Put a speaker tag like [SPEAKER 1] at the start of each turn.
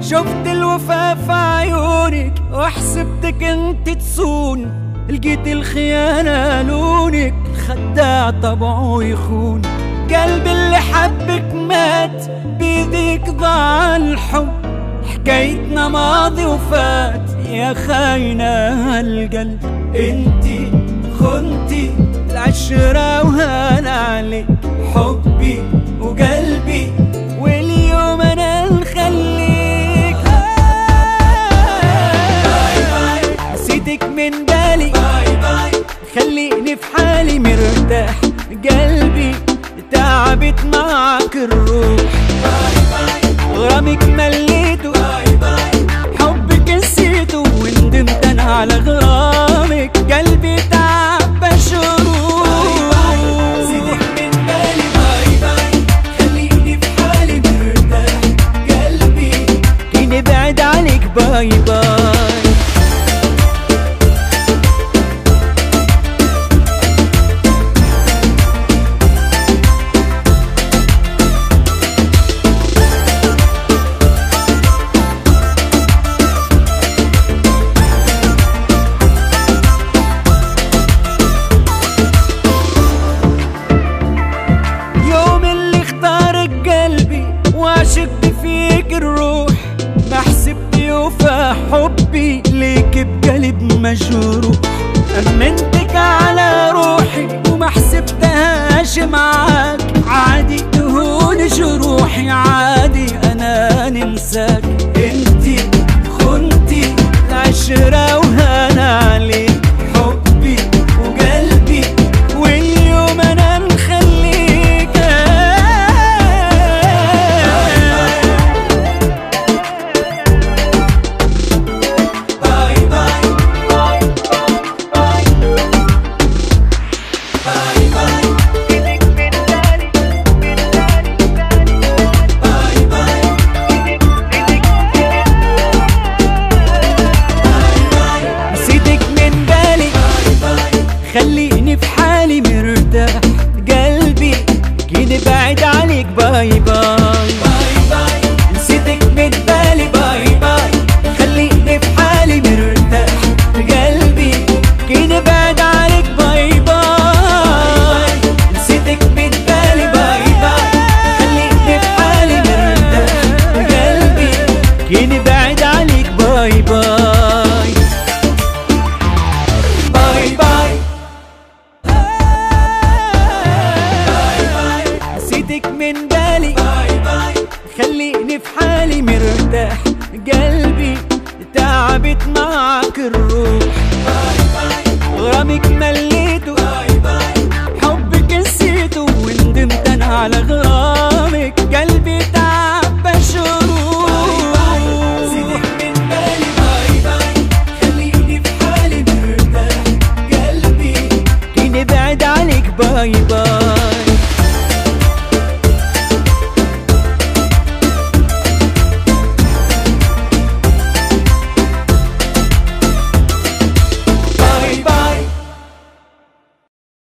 [SPEAKER 1] شفت الوفا في عيونك وحسبتك انت تصون، لقيت الخيانة لونك خداع طبعه يخون. قلبي اللي حبك مات بيديك ضاع الحب، حكايتنا ماضي وفات يا خاينة القلب. انتي خنتي العشرة وهان عليك حبي وقلبي، واليوم انا نخليك. باي باي نسيتك من بالي، باي باي خليني في حالي مرتاح. قلبي تعبت معك الروح، باي باي غرامك مليته، باي باي حبك نسيته وندمت انا على غرامك. قلبي تعب شروح، نسيتك من بالي، باي باي خليني في حالي مرتاح. قلبي كيني بعد عليك، باي باي. وعشقت فيك الروح، ما حسبت يوفى حبي ليك بقلب مجروح. أمنتك على روحي وما حسبتهاش معاك، عادي تهون جروحي، عادي أنا ننساك. انتي خنتي العشرة وهان عليك حبي وقلبي، واليوم أنا نخليك. خليني في حالي مرتاح. قلبي كيني بعد عليك، باي باي باي باي نسيتك من بالي، باي باي خليني في حالي مرتاح. قلبي كيني بعد عليك، باي باي نسيتك من بالي، باي باي خليني في حالي مرتاح. قلبي كيني بعد عليك، باي باي باي باي. نسيتك من بالي، باي باي خليني في حالي مرتاح. قلبي تعبت معك الروح، باي باي غرامك مليته، باي باي حبك نسيته وندمت انا على غرامك.